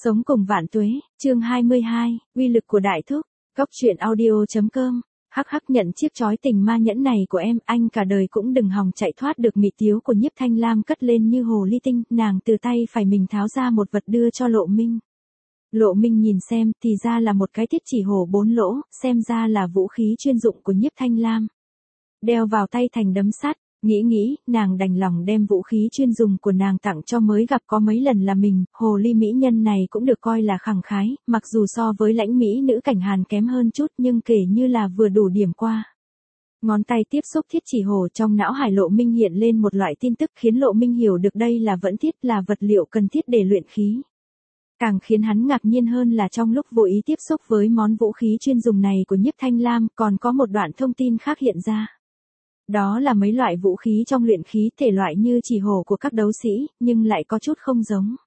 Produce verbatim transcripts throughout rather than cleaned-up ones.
Sống cùng vạn tuế, chương hai mươi hai, uy lực của đại thúc, góc truyện audio.com, hắc hắc nhận chiếc chói tình ma nhẫn này của em, anh cả đời cũng đừng hòng chạy thoát được. Mị tiếu của Nhiếp Thanh Lam cất lên như hồ ly tinh, nàng từ tay phải mình tháo ra một vật đưa cho Lộ Minh. Lộ Minh nhìn xem, thì ra là một cái thiết chỉ hổ bốn lỗ, xem ra là vũ khí chuyên dụng của Nhiếp Thanh Lam. Đeo vào tay thành đấm sắt. Nghĩ nghĩ, nàng đành lòng đem vũ khí chuyên dùng của nàng tặng cho mới gặp có mấy lần là mình. Hồ ly mỹ nhân này cũng được coi là khẳng khái, mặc dù so với lãnh mỹ nữ Cảnh Hàn kém hơn chút nhưng kể như là vừa đủ điểm qua. Ngón tay tiếp xúc thiết chỉ hổ, trong não hải Lộ Minh hiện lên một loại tin tức khiến Lộ Minh hiểu được đây là vẫn thiết, là vật liệu cần thiết để luyện khí. Càng khiến hắn ngạc nhiên hơn là trong lúc vô ý tiếp xúc với món vũ khí chuyên dùng này của Nhiếp Thanh Lam, còn có một đoạn thông tin khác hiện ra. Đó là mấy loại vũ khí trong luyện khí thể loại như chỉ hổ của các đấu sĩ, nhưng lại có chút không giống.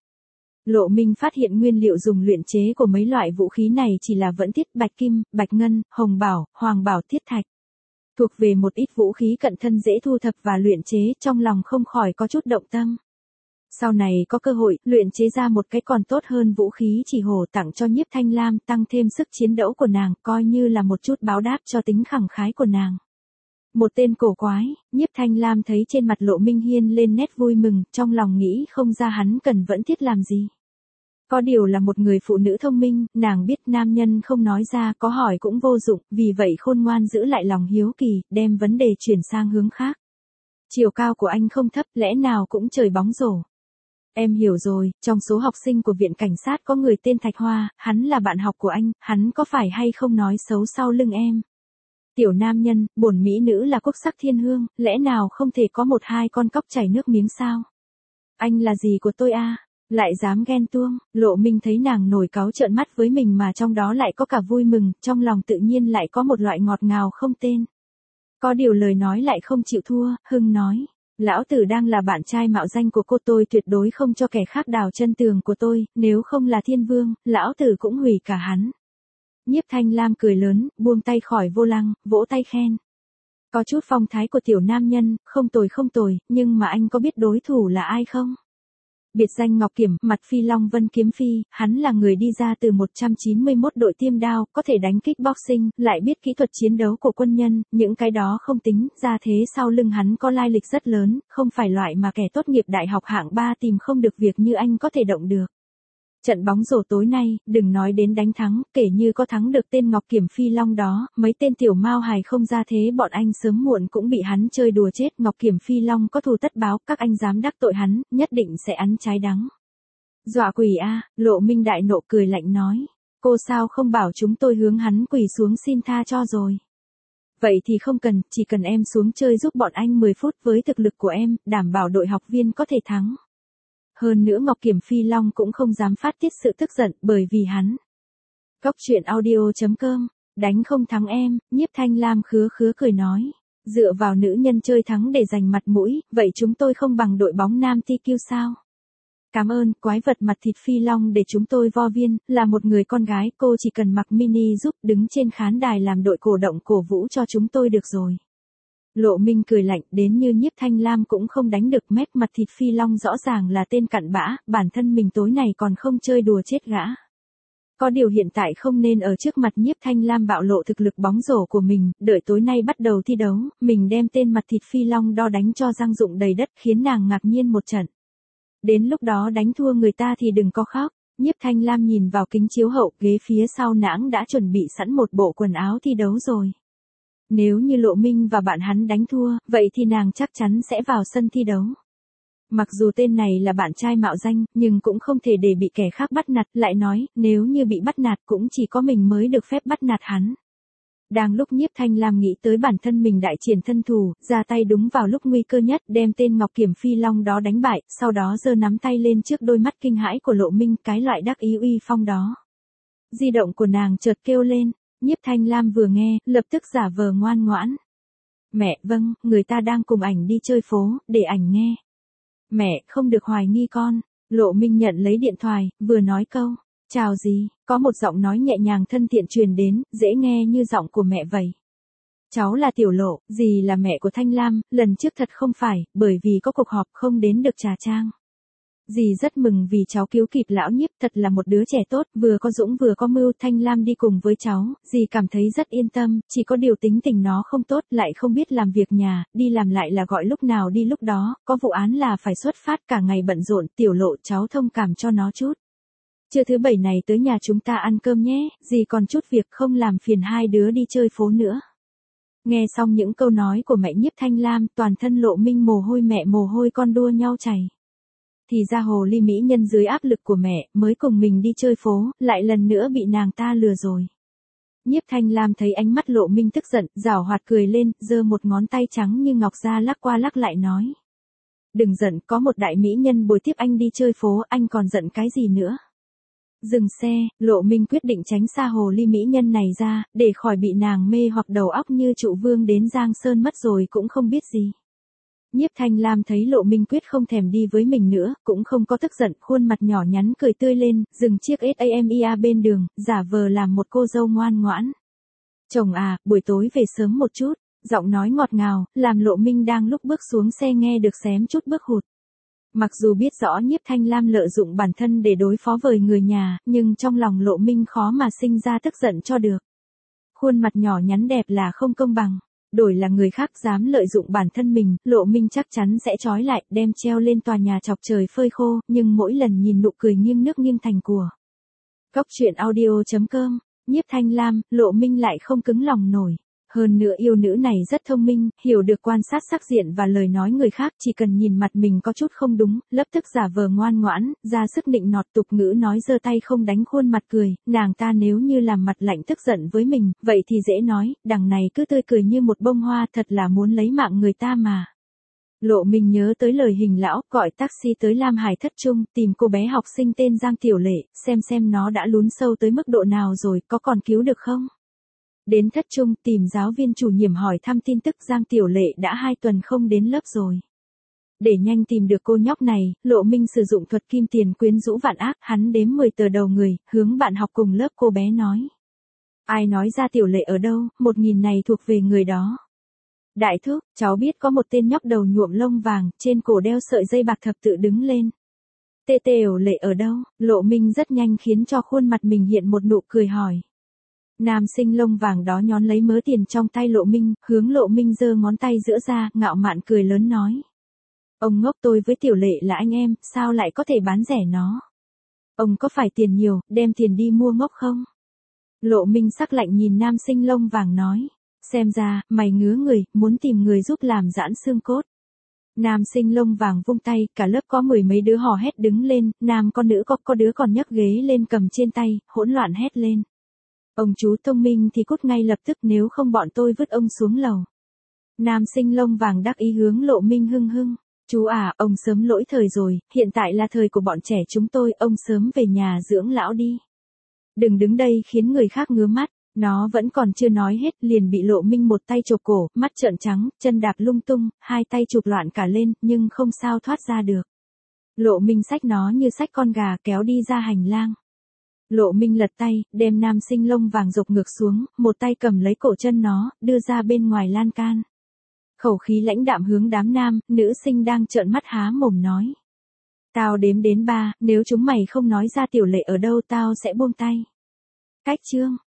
Lộ Minh phát hiện nguyên liệu dùng luyện chế của mấy loại vũ khí này chỉ là vẫn thiết, bạch kim, bạch ngân, hồng bảo, hoàng bảo, thiết thạch. Thuộc về một ít vũ khí cận thân dễ thu thập và luyện chế, trong lòng không khỏi có chút động tâm. Sau này có cơ hội, luyện chế ra một cái còn tốt hơn vũ khí chỉ hổ tặng cho Nhiếp Thanh Lam, tăng thêm sức chiến đấu của nàng, coi như là một chút báo đáp cho tính khẳng khái của nàng. Một tên cổ quái, Nhiếp Thanh Lam thấy trên mặt Lộ Minh hiên lên nét vui mừng, trong lòng nghĩ không ra hắn cần vẫn thiết làm gì. Có điều là một người phụ nữ thông minh, nàng biết nam nhân không nói ra, có hỏi cũng vô dụng, vì vậy khôn ngoan giữ lại lòng hiếu kỳ, đem vấn đề chuyển sang hướng khác. Chiều cao của anh không thấp, lẽ nào cũng chơi bóng rổ? Em hiểu rồi, trong số học sinh của viện cảnh sát có người tên Thạch Hoa, hắn là bạn học của anh, hắn có phải hay không nói xấu sau lưng em? Tiểu nam nhân, bổn mỹ nữ là quốc sắc thiên hương, lẽ nào không thể có một hai con cóc chảy nước miếng sao? Anh là gì của tôi a? Lại dám ghen tuông? Lộ Minh thấy nàng nổi cáu trợn mắt với mình mà trong đó lại có cả vui mừng, trong lòng tự nhiên lại có một loại ngọt ngào không tên. Có điều lời nói lại không chịu thua, hưng nói. Lão tử đang là bạn trai mạo danh của cô, tôi tuyệt đối không cho kẻ khác đào chân tường của tôi, nếu không là thiên vương, lão tử cũng hủy cả hắn. Nhiếp Thanh Lam cười lớn, buông tay khỏi vô lăng, vỗ tay khen. Có chút phong thái của tiểu nam nhân, không tồi không tồi, nhưng mà anh có biết đối thủ là ai không? Biệt danh Ngọc Kiểm, mặt phi long vân kiếm phi, hắn là người đi ra từ một trăm chín mươi mốt đội tiêm đao, có thể đánh kickboxing, lại biết kỹ thuật chiến đấu của quân nhân, những cái đó không tính, ra thế sau lưng hắn có lai lịch rất lớn, không phải loại mà kẻ tốt nghiệp đại học hạng ba tìm không được việc như anh có thể động được. Trận bóng rổ tối nay, đừng nói đến đánh thắng, kể như có thắng được tên Ngọc Kiểm Phi Long đó, mấy tên tiểu mao hài không ra thế bọn anh sớm muộn cũng bị hắn chơi đùa chết. Ngọc Kiểm Phi Long có thù tất báo, các anh dám đắc tội hắn, nhất định sẽ ăn trái đắng. Dọa quỷ a, Lộ Minh đại nộ cười lạnh nói. Cô sao không bảo chúng tôi hướng hắn quỳ xuống xin tha cho rồi. Vậy thì không cần, chỉ cần em xuống chơi giúp bọn anh mười phút với thực lực của em, đảm bảo đội học viên có thể thắng. Hơn nữa Ngọc Kiểm Phi Long cũng không dám phát tiết sự tức giận, bởi vì hắn. Góc truyện audio.com, đánh không thắng em, Nhiếp Thanh Lam khứa khứa cười nói. Dựa vào nữ nhân chơi thắng để giành mặt mũi, vậy chúng tôi không bằng đội bóng nam ti kiu sao? Cảm ơn, quái vật mặt thịt Phi Long để chúng tôi vo viên, là một người con gái, cô chỉ cần mặc mini giúp đứng trên khán đài làm đội cổ động cổ vũ cho chúng tôi được rồi. Lộ Minh cười lạnh, đến như Nhiếp Thanh Lam cũng không đánh được mép, mặt thịt Phi Long rõ ràng là tên cặn bã, bản thân mình tối này còn không chơi đùa chết gã. Có điều hiện tại không nên ở trước mặt Nhiếp Thanh Lam bạo lộ thực lực bóng rổ của mình, đợi tối nay bắt đầu thi đấu, mình đem tên mặt thịt Phi Long đo đánh cho răng rụng đầy đất, khiến nàng ngạc nhiên một trận. Đến lúc đó đánh thua người ta thì đừng có khóc. Nhiếp Thanh Lam nhìn vào kính chiếu hậu, ghế phía sau nàng đã chuẩn bị sẵn một bộ quần áo thi đấu rồi. Nếu như Lộ Minh và bạn hắn đánh thua, vậy thì nàng chắc chắn sẽ vào sân thi đấu. Mặc dù tên này là bạn trai mạo danh, nhưng cũng không thể để bị kẻ khác bắt nạt, lại nói, nếu như bị bắt nạt cũng chỉ có mình mới được phép bắt nạt hắn. Đang lúc Nhiếp Thanh Lam nghĩ tới bản thân mình đại triển thân thủ, ra tay đúng vào lúc nguy cơ nhất, đem tên Ngọc Kiểm Phi Long đó đánh bại, sau đó giơ nắm tay lên trước đôi mắt kinh hãi của Lộ Minh, cái loại đắc ý uy phong đó. Di động của nàng chợt kêu lên. Nhiếp Thanh Lam vừa nghe, lập tức giả vờ ngoan ngoãn. Mẹ, vâng, người ta đang cùng ảnh đi chơi phố, để ảnh nghe. Mẹ, không được hoài nghi con. Lộ Minh nhận lấy điện thoại, vừa nói câu, chào gì, có một giọng nói nhẹ nhàng thân thiện truyền đến, dễ nghe như giọng của mẹ vậy. Cháu là Tiểu Lộ, dì là mẹ của Thanh Lam, lần trước thật không phải, bởi vì có cuộc họp không đến được trà trang. Dì rất mừng vì cháu cứu kịp lão Nhiếp, thật là một đứa trẻ tốt, vừa có dũng vừa có mưu. Thanh Lam đi cùng với cháu, dì cảm thấy rất yên tâm, chỉ có điều tính tình nó không tốt, lại không biết làm việc nhà, đi làm lại là gọi lúc nào đi lúc đó, có vụ án là phải xuất phát, cả ngày bận rộn. Tiểu Lộ, cháu thông cảm cho nó chút. Trưa thứ bảy này tới nhà chúng ta ăn cơm nhé, dì còn chút việc, không làm phiền hai đứa đi chơi phố nữa. Nghe xong những câu nói của mẹ Nhiếp Thanh Lam, toàn thân Lộ Minh mồ hôi mẹ mồ hôi con đua nhau chảy. Thì ra hồ ly mỹ nhân dưới áp lực của mẹ, mới cùng mình đi chơi phố, lại lần nữa bị nàng ta lừa rồi. Nhiếp Thanh Lam thấy ánh mắt Lộ Minh tức giận, giảo hoạt cười lên, giơ một ngón tay trắng như ngọc ra lắc qua lắc lại nói. Đừng giận, có một đại mỹ nhân bồi tiếp anh đi chơi phố, anh còn giận cái gì nữa. Dừng xe, Lộ Minh quyết định tránh xa hồ ly mỹ nhân này ra, để khỏi bị nàng mê hoặc đầu óc như trụ vương đến Giang Sơn mất rồi cũng không biết gì. Nhiếp Thanh Lam thấy Lộ Minh quyết không thèm đi với mình nữa, cũng không có tức giận, khuôn mặt nhỏ nhắn cười tươi lên, dừng chiếc ét a em e bên đường, giả vờ làm một cô dâu ngoan ngoãn. Chồng à, buổi tối về sớm một chút, giọng nói ngọt ngào, làm Lộ Minh đang lúc bước xuống xe nghe được xém chút bước hụt. Mặc dù biết rõ Nhiếp Thanh Lam lợi dụng bản thân để đối phó với người nhà, nhưng trong lòng Lộ Minh khó mà sinh ra tức giận cho được. Khuôn mặt nhỏ nhắn đẹp là không công bằng. Đổi là người khác dám lợi dụng bản thân mình, Lộ Minh chắc chắn sẽ trói lại, đem treo lên tòa nhà chọc trời phơi khô, nhưng mỗi lần nhìn nụ cười nghiêng nước nghiêng thành của. Cóc truyện audio chấm com, Nhiếp Thanh Lam, Lộ Minh lại không cứng lòng nổi. Hơn nữa yêu nữ này rất thông minh, hiểu được quan sát sắc diện và lời nói người khác, chỉ cần nhìn mặt mình có chút không đúng, lập tức giả vờ ngoan ngoãn, ra sức nịnh nọt tục ngữ nói giơ tay không đánh khuôn mặt cười, nàng ta nếu như làm mặt lạnh tức giận với mình, vậy thì dễ nói, đằng này cứ tươi cười như một bông hoa, thật là muốn lấy mạng người ta mà. Lộ Minh nhớ tới lời Hình lão, gọi taxi tới Lam Hải Thất Trung, tìm cô bé học sinh tên Giang Tiểu Lệ, xem xem nó đã lún sâu tới mức độ nào rồi, có còn cứu được không? Đến Thất Trung tìm giáo viên chủ nhiệm hỏi thăm tin tức Giang Tiểu Lệ đã hai tuần không đến lớp rồi. Để nhanh tìm được cô nhóc này, Lộ Minh sử dụng thuật kim tiền quyến rũ vạn ác, hắn đếm mười tờ đầu người, hướng bạn học cùng lớp cô bé nói. Ai nói ra Tiểu Lệ ở đâu, một nghìn này thuộc về người đó. Đại thúc, cháu biết có một tên nhóc đầu nhuộm lông vàng, trên cổ đeo sợi dây bạc thập tự đứng lên. Tê Tiểu Lệ ở đâu? Lộ Minh rất nhanh khiến cho khuôn mặt mình hiện một nụ cười hỏi. Nam sinh lông vàng đó nhón lấy mớ tiền trong tay Lộ Minh, hướng Lộ Minh giơ ngón tay giữa ra, ngạo mạn cười lớn nói. Ông ngốc, tôi với Tiểu Lệ là anh em, sao lại có thể bán rẻ nó? Ông có phải tiền nhiều, đem tiền đi mua ngốc không? Lộ Minh sắc lạnh nhìn nam sinh lông vàng nói. Xem ra, mày ngứa người, muốn tìm người giúp làm giãn xương cốt. Nam sinh lông vàng vung tay, cả lớp có mười mấy đứa hò hét đứng lên, nam con nữ có, có đứa còn nhấc ghế lên cầm trên tay, hỗn loạn hét lên. Ông chú thông minh thì cút ngay lập tức, nếu không bọn tôi vứt ông xuống lầu. Nam sinh lông vàng đắc ý hướng Lộ Minh hưng hưng. Chú à, ông sớm lỗi thời rồi, hiện tại là thời của bọn trẻ chúng tôi, ông sớm về nhà dưỡng lão đi. Đừng đứng đây khiến người khác ngứa mắt. Nó vẫn còn chưa nói hết, liền bị Lộ Minh một tay chộp cổ, mắt trợn trắng, chân đạp lung tung, hai tay chụp loạn cả lên, nhưng không sao thoát ra được. Lộ Minh xách nó như xách con gà kéo đi ra hành lang. Lộ Minh lật tay, đem nam sinh lông vàng rục ngược xuống, một tay cầm lấy cổ chân nó, đưa ra bên ngoài lan can. Khẩu khí lãnh đạm hướng đám nam, nữ sinh đang trợn mắt há mồm nói. Tao đếm đến ba, nếu chúng mày không nói ra Tiểu Lệ ở đâu tao sẽ buông tay. Cách chương.